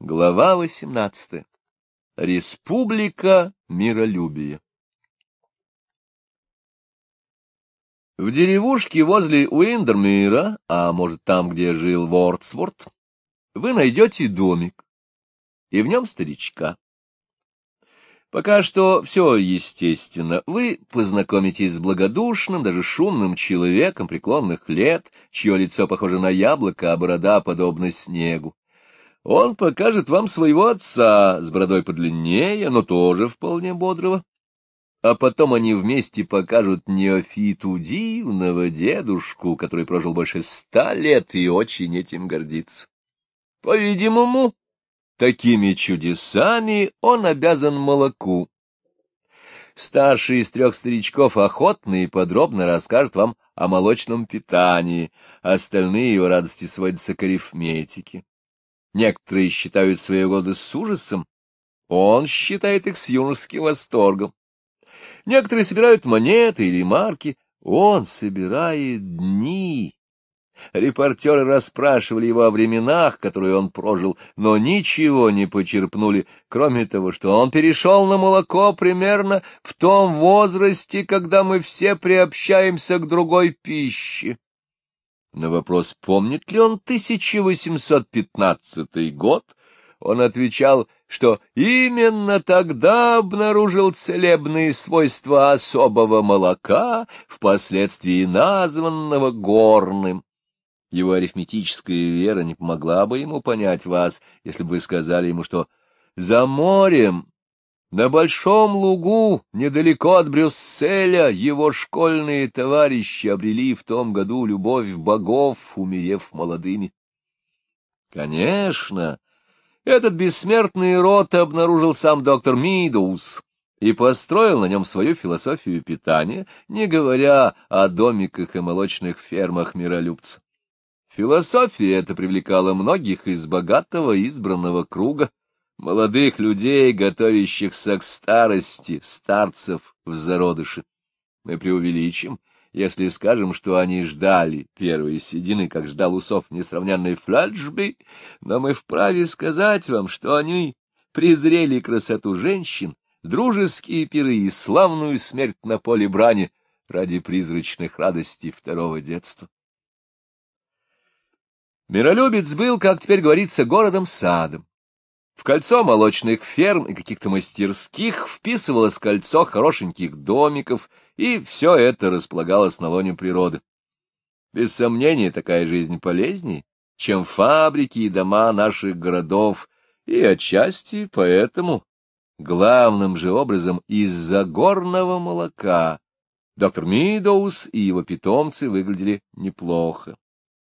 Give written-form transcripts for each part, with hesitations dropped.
Глава 18. Республика миролюбия. В деревушке возле Уиндермира, а может там, где жил Вордсворт, вы найдете домик, и в нем старичка. Пока что все естественно. Вы познакомитесь с благодушным, даже шумным человеком преклонных лет, чье лицо похоже на яблоко, а борода подобна снегу. Он покажет вам своего отца с бородой подлиннее, но тоже вполне бодрого. А потом они вместе покажут неофиту дивного дедушку, который прожил больше 100 лет и очень этим гордится. По-видимому, такими чудесами он обязан молоку. Старший из 3 старичков охотно и подробно расскажет вам о молочном питании, остальные его радости сводятся к арифметике. Некоторые считают свои годы с ужасом, он считает их с юношеским восторгом. Некоторые собирают монеты или марки, он собирает дни. Репортеры расспрашивали его о временах, которые он прожил, но ничего не почерпнули, кроме того, что он перешел на молоко примерно в том возрасте, когда мы все приобщаемся к другой пище. На вопрос, помнит ли он 1815 год, он отвечал, что именно тогда обнаружил целебные свойства особого молока, впоследствии названного горным. Его арифметическая вера не помогла бы ему понять вас, если бы вы сказали ему, что за морем, на большом лугу, недалеко от Брюсселя, его школьные товарищи обрели в том году любовь богов, умерев молодыми. Конечно, этот бессмертный род обнаружил сам доктор Мидоуз и построил на нем свою философию питания, не говоря о домиках и молочных фермах миролюбца. Философия эта привлекала многих из богатого избранного круга, молодых людей, готовящихся к старости, старцев в зародыше. Мы преувеличим, если скажем, что они ждали первой седины, как ждал усов несравненный Флетчби, но мы вправе сказать вам, что они презрели красоту женщин, дружеские пиры и славную смерть на поле брани ради призрачных радостей второго детства. Миролюбец был, как теперь говорится, городом-садом. В кольцо молочных ферм и каких-то мастерских вписывалось кольцо хорошеньких домиков, и все это располагалось на лоне природы. Без сомнения, такая жизнь полезнее, чем фабрики и дома наших городов, и отчасти поэтому, главным же образом, из-за горного молока, доктор Мидоуз и его питомцы выглядели неплохо.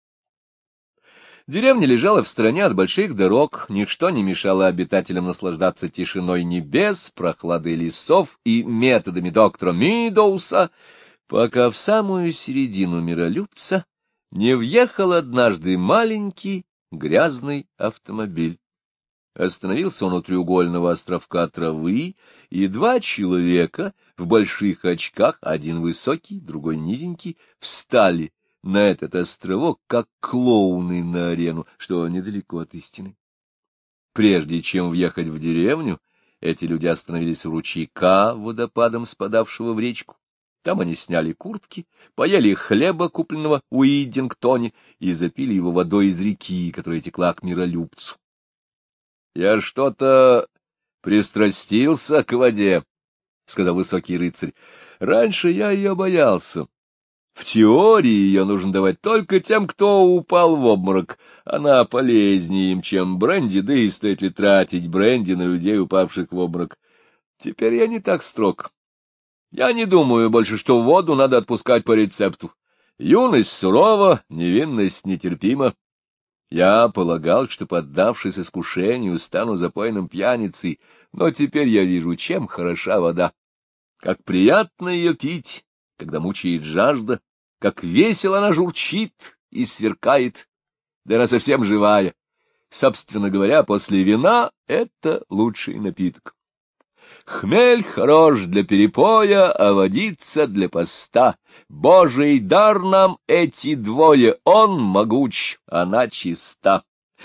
Деревня лежала в стороне от больших дорог, ничто не мешало обитателям наслаждаться тишиной небес, прохладой лесов и методами доктора Мидоуса, пока в самую середину миролюбца не въехал однажды маленький грязный автомобиль. Остановился он у треугольного островка травы, и 2 человека в больших очках, один высокий, другой низенький, встали на этот островок, как клоуны на арену, что недалеко от истины. Прежде чем въехать в деревню, эти люди остановились у ручейка, водопадом спадавшего в речку. Там они сняли куртки, поели хлеба, купленного у Иддингтоне, и запили его водой из реки, которая текла к миролюбцу. — Я что-то пристрастился к воде, — сказал высокий рыцарь. — Раньше я ее боялся. В теории ее нужно давать только тем, кто упал в обморок. Она полезнее им, чем бренди, да и стоит ли тратить бренди на людей, упавших в обморок. Теперь я не так строг. Я не думаю больше, что воду надо отпускать по рецепту. Юность сурова, невинность нетерпима. Я полагал, что, поддавшись искушению, стану запойным пьяницей, но теперь я вижу, чем хороша вода. Как приятно ее пить, когда мучает жажда, как весело она журчит и сверкает, да она совсем живая. Собственно говоря, после вина это лучший напиток. Хмель хорош для перепоя, а водица для поста. Божий дар нам эти двое, он могуч, она чиста.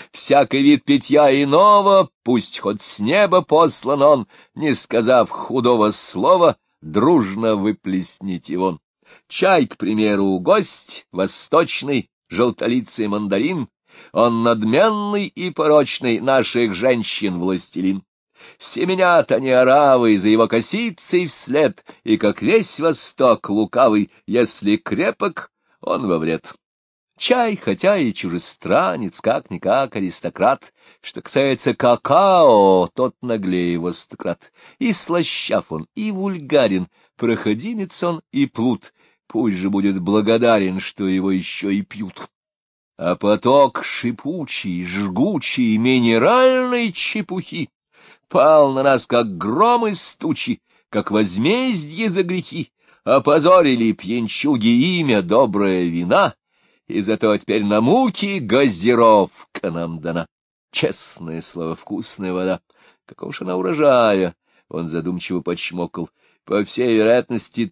Всякий вид питья иного, пусть хоть с неба послан он, не сказав худого слова, дружно выплесните вон. Чай, к примеру, гость восточный, желтолицый мандарин, он надменный и порочный, наших женщин властелин. Семенят они оравы за его косицей вслед, и, как весь восток лукавый, если крепок, он во вред. Чай, хотя и чужестранец, как-никак аристократ, что касается какао, тот наглее его стократ. И слащав он, и вульгарен, проходимец он и плут, пусть же будет благодарен, что его еще и пьют. А поток шипучий, жгучий, минеральной чепухи пал на нас, как гром из тучи, как возмездие за грехи, опозорили пьянчуги имя добрая вина, и зато теперь на муки газировка нам дана. Честное слово, вкусная вода. Какого ж она урожая? Он задумчиво почмокал. По всей вероятности,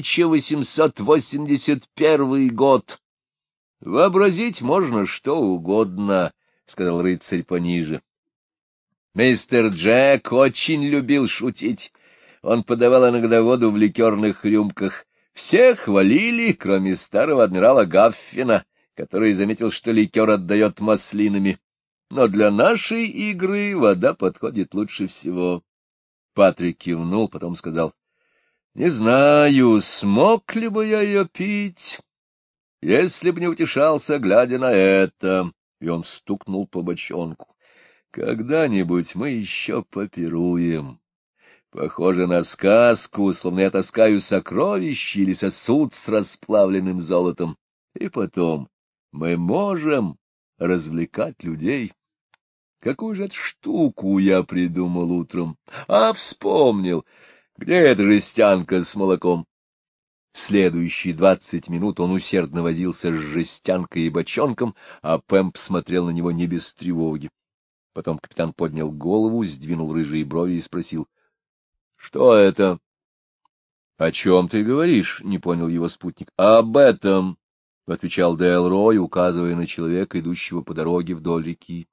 1881 год. Вообразить можно что угодно, — сказал рыцарь пониже. Мистер Джек очень любил шутить. Он подавал иногда воду в ликерных рюмках. Все хвалили, кроме старого адмирала Гаффина, который заметил, что ликер отдает маслинами. Но для нашей игры вода подходит лучше всего. Патрик кивнул, потом сказал: — Не знаю, смог ли бы я ее пить, если б не утешался, глядя на это. И он стукнул по бочонку. Когда-нибудь мы еще попируем. Похоже на сказку, словно я таскаю сокровища или сосуд с расплавленным золотом. И потом мы можем развлекать людей. Какую же эту штуку я придумал утром? Вспомнил. Где эта жестянка с молоком? Следующие 20 минут он усердно возился с жестянкой и бочонком, а Пэмп смотрел на него не без тревоги. Потом капитан поднял голову, сдвинул рыжие брови и спросил: — Что это? — О чем ты говоришь? — не понял его спутник. — Об этом, — отвечал Делрой, указывая на человека, идущего по дороге вдоль реки.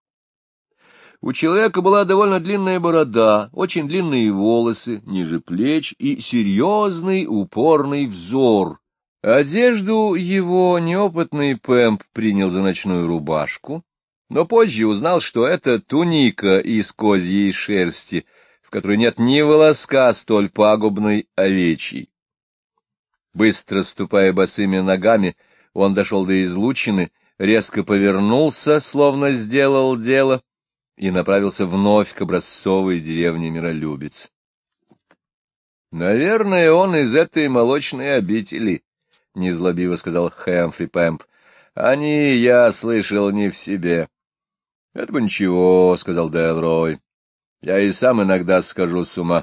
У человека была довольно длинная борода, очень длинные волосы ниже плеч и серьезный упорный взор. Одежду его неопытный Пэмп принял за ночную рубашку, но позже узнал, что это туника из козьей шерсти, в которой нет ни волоска столь пагубной овечьей. Быстро ступая босыми ногами, он дошел до излучины, резко повернулся, словно сделал дело, и направился вновь к образцовой деревне Миролюбец. — Наверное, он из этой молочной обители, — незлобиво сказал Хэмфри Пэмп. — Они, я слышал, не в себе. — Это бы ничего, — сказал Делрой. — Я и сам иногда схожу с ума.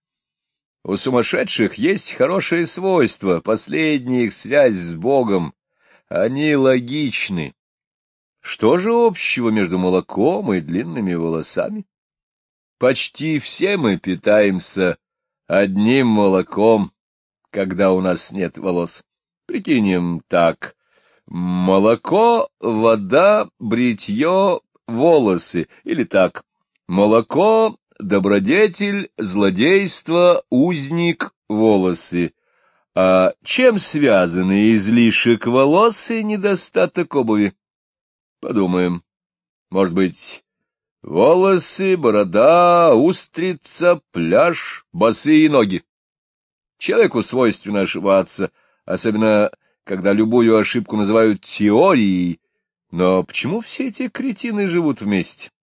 У сумасшедших есть хорошее свойство, последняя их связь с Богом. Они логичны. Что же общего между молоком и длинными волосами? Почти все мы питаемся одним молоком, когда у нас нет волос. Прикинем так: молоко, вода, бритье, волосы. Или так: молоко, добродетель, злодейство, узник, волосы. А чем связаны излишек волос и недостаток обуви? Подумаем. Может быть, волосы, борода, устрица, пляж, босые ноги. Человеку свойственно ошибаться, особенно когда любую ошибку называют теорией. Но почему все эти кретины живут вместе?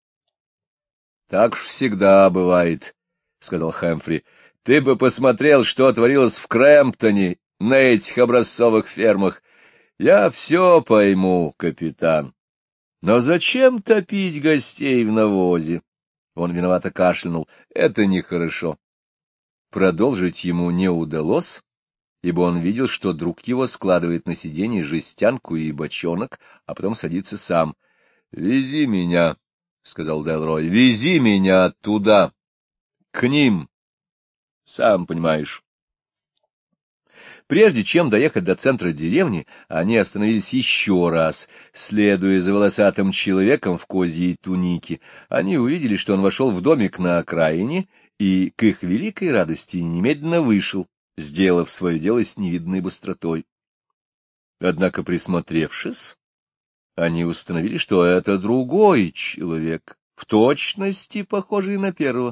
— Так уж всегда бывает, — сказал Хэмфри. — Ты бы посмотрел, что творилось в Крэмптоне, на этих образцовых фермах. Я все пойму, капитан. Но зачем топить гостей в навозе? Он виновато кашлянул. Это нехорошо. Продолжить ему не удалось, ибо он видел, что друг его складывает на сиденье жестянку и бочонок, а потом садится сам. — Вези меня, — сказал Делрой, — вези меня туда, к ним, сам понимаешь. Прежде чем доехать до центра деревни, они остановились еще раз. Следуя за волосатым человеком в козьей тунике, они увидели, что он вошел в домик на окраине и, к их великой радости, немедленно вышел, сделав свое дело с невиданной быстротой. Однако, присмотревшись, они установили, что это другой человек, в точности похожий на первого.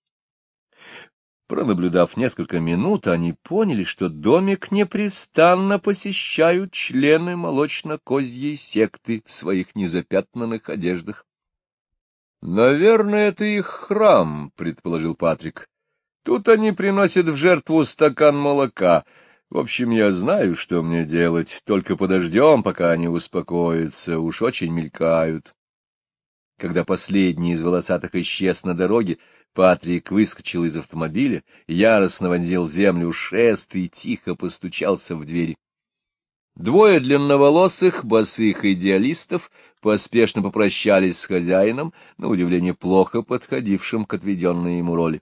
Пронаблюдав несколько минут, они поняли, что домик непрестанно посещают члены молочно-козьей секты в своих незапятнанных одеждах. — Наверное, это их храм, — предположил Патрик. — Тут они приносят в жертву стакан молока. В общем, я знаю, что мне делать, только подождем, пока они успокоятся, уж очень мелькают. Когда последний из волосатых исчез на дороге, Патрик выскочил из автомобиля, яростно вонзил в землю шест и тихо постучался в двери. Двое длинноволосых, босых идеалистов поспешно попрощались с хозяином, на удивление плохо подходившим к отведенной ему роли.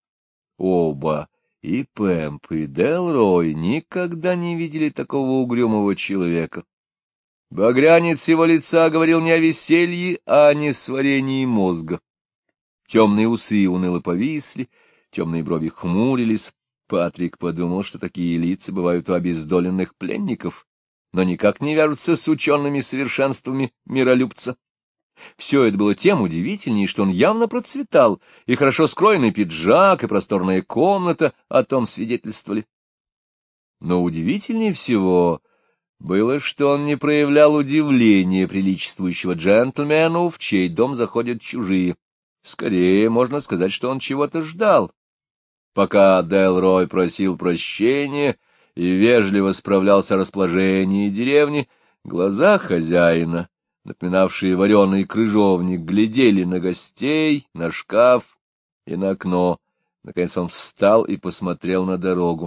Оба, и Пэмп, и Делрой, никогда не видели такого угрюмого человека. Багрянец его лица говорил не о веселье, а о несварении мозга. Темные усы уныло повисли, темные брови хмурились. Патрик подумал, что такие лица бывают у обездоленных пленников, но никак не вяжутся с учеными совершенствами миролюбца. Все это было тем удивительнее, что он явно процветал, и хорошо скроенный пиджак, и просторная комната о том свидетельствовали. Но удивительнее всего было, что он не проявлял удивления приличествующего джентльмену, в чей дом заходят чужие. Скорее, можно сказать, что он чего-то ждал. Пока Делрой просил прощения и вежливо справлялся о расположении деревни, глаза хозяина, напоминавшие вареный крыжовник, глядели на гостей, на шкаф и на окно. Наконец он встал и посмотрел на дорогу.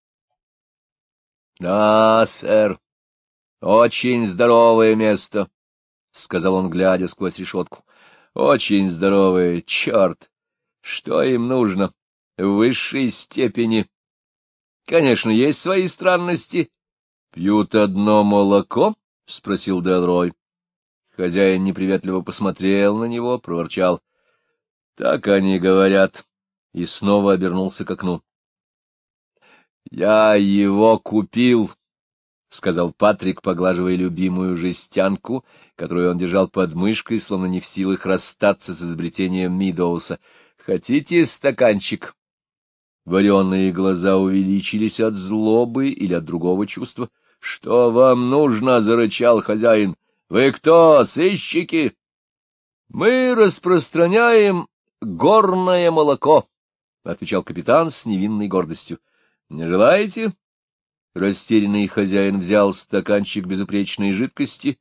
— Да, сэр, очень здоровое место, — сказал он, глядя сквозь решетку. — Очень здоровое, черт! Что им нужно? В высшей степени. Конечно, есть свои странности. — Пьют одно молоко? — спросил Делрой. Хозяин неприветливо посмотрел на него, проворчал. — Так они говорят. И снова обернулся к окну. — Я его купил, — сказал Патрик, поглаживая любимую жестянку, которую он держал под мышкой, словно не в силах расстаться с изобретением Мидоуса. — Хотите стаканчик? Вареные глаза увеличились от злобы или от другого чувства. — Что вам нужно? — зарычал хозяин. — Вы кто, сыщики? — Мы распространяем горное молоко, — отвечал капитан с невинной гордостью. — Не желаете? Растерянный хозяин взял стаканчик безупречной жидкости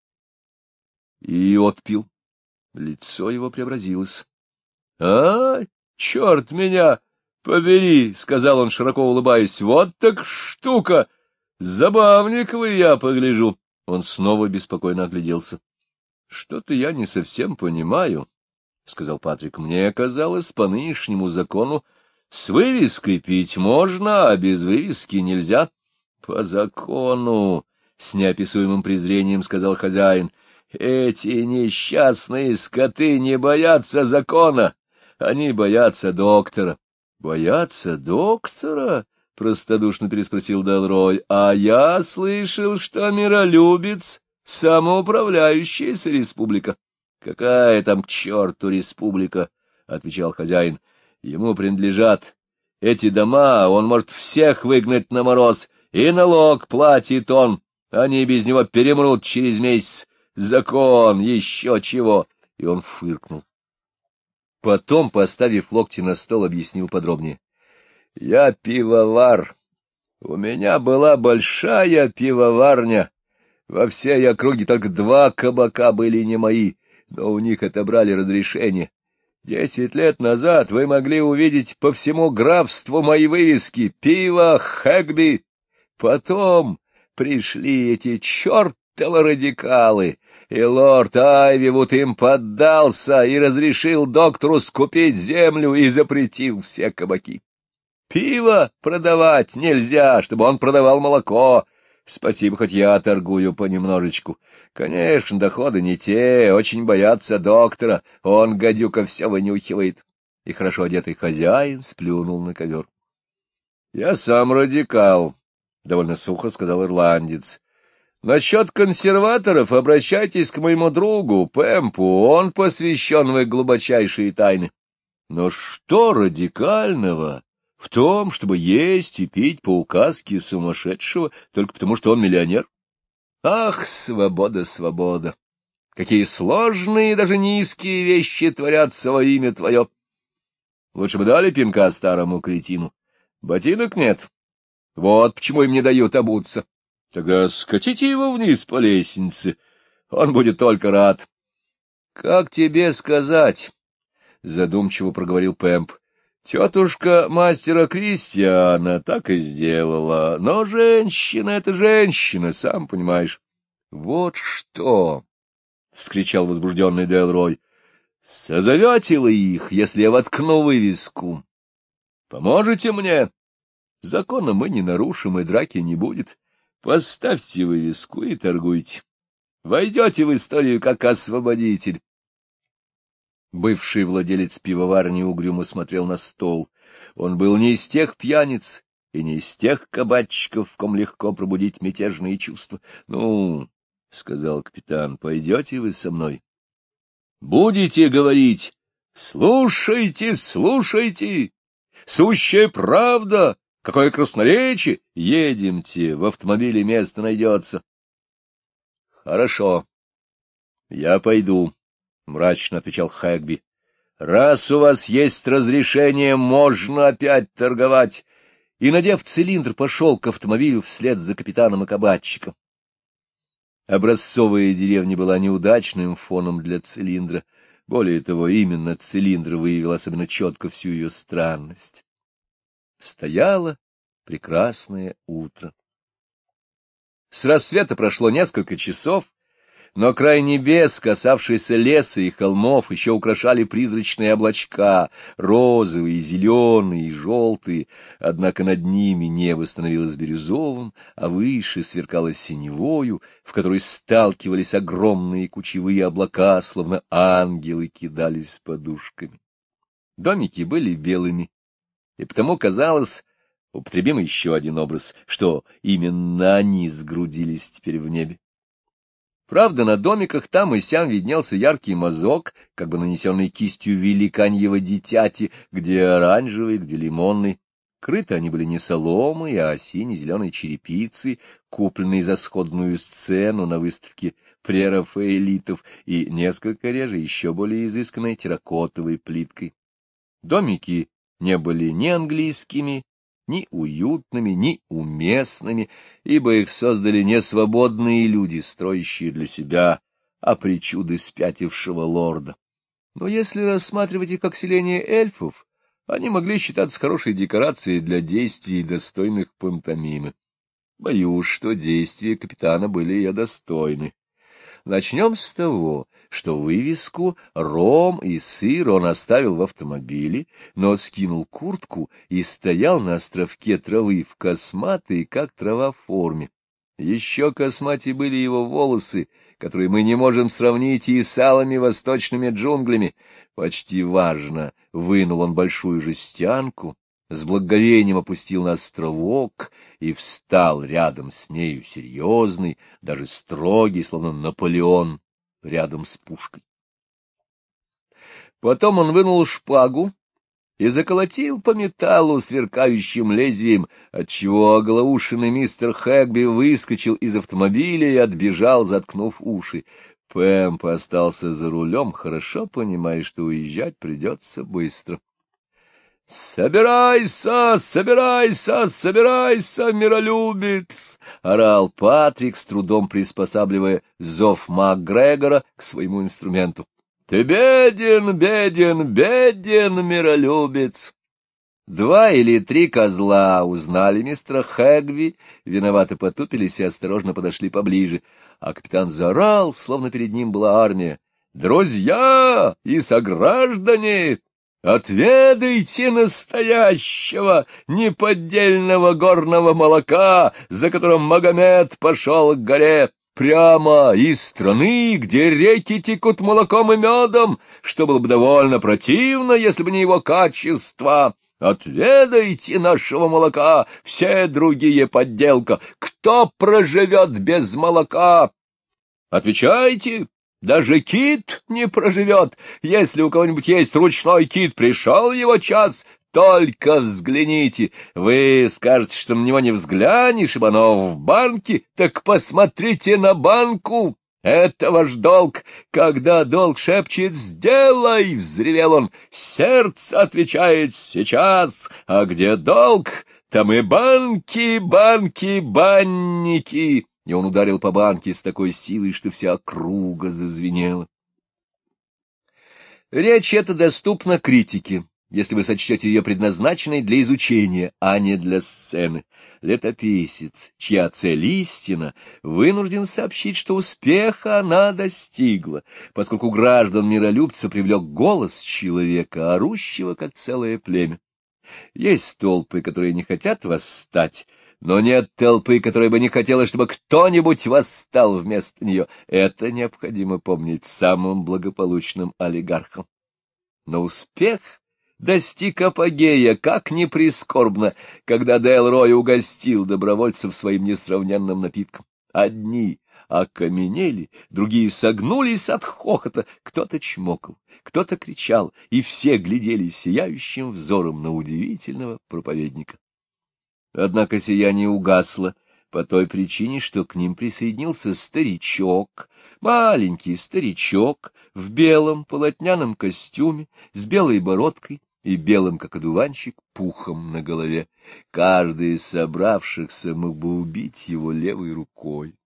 и отпил. Лицо его преобразилось. — А, черт меня побери, — сказал он, широко улыбаясь, — вот так штука! Забавник вы, я погляжу. Он снова беспокойно огляделся. — Что-то я не совсем понимаю, — сказал Патрик. — Мне казалось, по нынешнему закону с вывеской пить можно, а без вывески нельзя. — По закону, — с неописуемым презрением сказал хозяин, — эти несчастные скоты не боятся закона, они боятся доктора. — Боятся доктора? — простодушно переспросил Делрой. — А я слышал, что миролюбец — самоуправляющаяся республика. — Какая там к черту республика? — отвечал хозяин. — Ему принадлежат эти дома, он может всех выгнать на мороз, и налог платит он. Они без него перемрут через месяц. Закон, еще чего. И он фыркнул. Потом, поставив локти на стол, объяснил подробнее. — Я пивовар. У меня была большая пивоварня. Во всей округе только 2 кабака были не мои, но у них отобрали разрешение. 10 лет назад вы могли увидеть по всему графству мои вывески «Пиво Хэкби». Потом пришли эти чертовы радикалы, и лорд Айвивуд им поддался и разрешил доктору скупить землю и запретил все кабаки. Пиво продавать нельзя, чтобы он продавал молоко. Спасибо, хоть я торгую понемножечку. Конечно, доходы не те, очень боятся доктора. Он, гадюка, все вынюхивает. И хорошо одетый хозяин сплюнул на ковер. — Я сам радикал, — довольно сухо сказал ирландец. — Насчет консерваторов обращайтесь к моему другу, Пэмпу, он посвящен в их глубочайшие тайны. Но что радикального в том, чтобы есть и пить по указке сумасшедшего, только потому что он миллионер? Ах, свобода, свобода! Какие сложные, даже низкие вещи творятся во имя твое! Лучше бы дали пинка старому кретину. Ботинок нет. Вот почему им не дают обуться. Тогда скатите его вниз по лестнице. Он будет только рад. — Как тебе сказать? — задумчиво проговорил Пэмп. Тетушка мастера Кристиана так и сделала, но женщина — это женщина, сам понимаешь. — Вот что! — вскричал возбужденный Делрой. — Созовете вы их, если я воткну вывеску? Поможете мне? Закона мы не нарушим, и драки не будет. Поставьте вывеску и торгуйте. Войдете в историю как освободитель. Бывший владелец пивоварни угрюмо смотрел на стол. Он был не из тех пьяниц и не из тех кабачиков, в ком легко пробудить мятежные чувства. — Ну, — сказал капитан, — пойдете вы со мной? — Будете говорить: слушайте, слушайте, сущая правда, какое красноречие! Едемте, в автомобиле место найдется. — Хорошо, я пойду. — мрачно отвечал Хэгби. — Раз у вас есть разрешение, можно опять торговать. И, надев цилиндр, пошел к автомобилю вслед за капитаном и кабачиком. Образцовая деревня была неудачным фоном для цилиндра. Более того, именно цилиндр выявил особенно четко всю ее странность. Стояло прекрасное утро. С рассвета прошло несколько часов, но край небес, касавшийся леса и холмов, еще украшали призрачные облачка, розовые, зеленые и желтые, однако над ними небо становилось бирюзовым, а выше сверкало синевою, в которой сталкивались огромные кучевые облака, словно ангелы кидались подушками. Домики были белыми, и потому казалось, употребим еще один образ, что именно они сгрудились теперь в небе. Правда, на домиках там и сям виднелся яркий мазок, как бы нанесенный кистью великаньего дитяти, где оранжевый, где лимонный. Крыты они были не соломой, а сине-зеленой черепицей, купленной за сходную сцену на выставке прерафаэлитов, и несколько реже еще более изысканной терракотовой плиткой. Домики не были ни английскими, ни уютными, ни уместными, ибо их создали не свободные люди, строящие для себя, а причуды спятившего лорда. Но если рассматривать их как селение эльфов, они могли считаться хорошей декорацией для действий, достойных пантомимы. Боюсь, что действия капитана были ее достойны. Начнем с того, что вывеску «Ром и сыр» он оставил в автомобиле, но скинул куртку и стоял на островке травы в косматой, как трава, форме. Еще косматей были его волосы, которые мы не можем сравнить и с алыми восточными джунглями. Почти важно, вынул он большую жестянку, с благоговением опустил на островок и встал рядом с нею серьезный, даже строгий, словно Наполеон, рядом с пушкой. Потом он вынул шпагу и заколотил по металлу сверкающим лезвием, отчего оглаушенный мистер Хэгби выскочил из автомобиля и отбежал, заткнув уши. Пэмп остался за рулем, хорошо понимая, что уезжать придется быстро. «Собирайся, собирайся, собирайся, миролюбец!» — орал Патрик, с трудом приспосабливая зов МакГрегора к своему инструменту. «Ты беден, беден, беден, миролюбец!» 2 или 3 козла узнали мистера Хэгби, виновато потупились и осторожно подошли поближе, а капитан заорал, словно перед ним была армия. «Друзья и сограждане! Отведайте настоящего, неподдельного горного молока, за которым Магомед пошел к горе, прямо из страны, где реки текут молоком и медом, что было бы довольно противно, если бы не его качество. Отведайте нашего молока, все другие подделка. Кто проживет без молока? Отвечайте. Даже кит не проживет. Если у кого-нибудь есть ручной кит, пришел его час. Только взгляните. Вы скажете, что на него не взглянешь, ибо оно в банке. Так посмотрите на банку. Это ваш долг. Когда долг шепчет «сделай», — взревел он, сердце отвечает «сейчас». А где долг, там и банки, банки, банники. И он ударил по банке с такой силой, что вся округа зазвенела. Речь эта доступна критике, если вы сочтете ее предназначенной для изучения, а не для сцены. Летописец, чья цель истина, вынужден сообщить, что успеха она достигла, поскольку граждан миролюбца привлек голос человека, орущего, как целое племя. Есть толпы, которые не хотят восстать, но нет толпы, которая бы не хотела, чтобы кто-нибудь восстал вместо нее. Это необходимо помнить самым благополучным олигархам. Но успех достиг апогея, как ни прискорбно, когда Делрой угостил добровольцев своим несравненным напитком. Одни окаменели, другие согнулись от хохота, кто-то чмокал, кто-то кричал, и все глядели сияющим взором на удивительного проповедника. Однако сияние угасло по той причине, что к ним присоединился старичок, маленький старичок в белом полотняном костюме, с белой бородкой и белым, как одуванчик, пухом на голове. Каждый из собравшихся мог бы убить его левой рукой.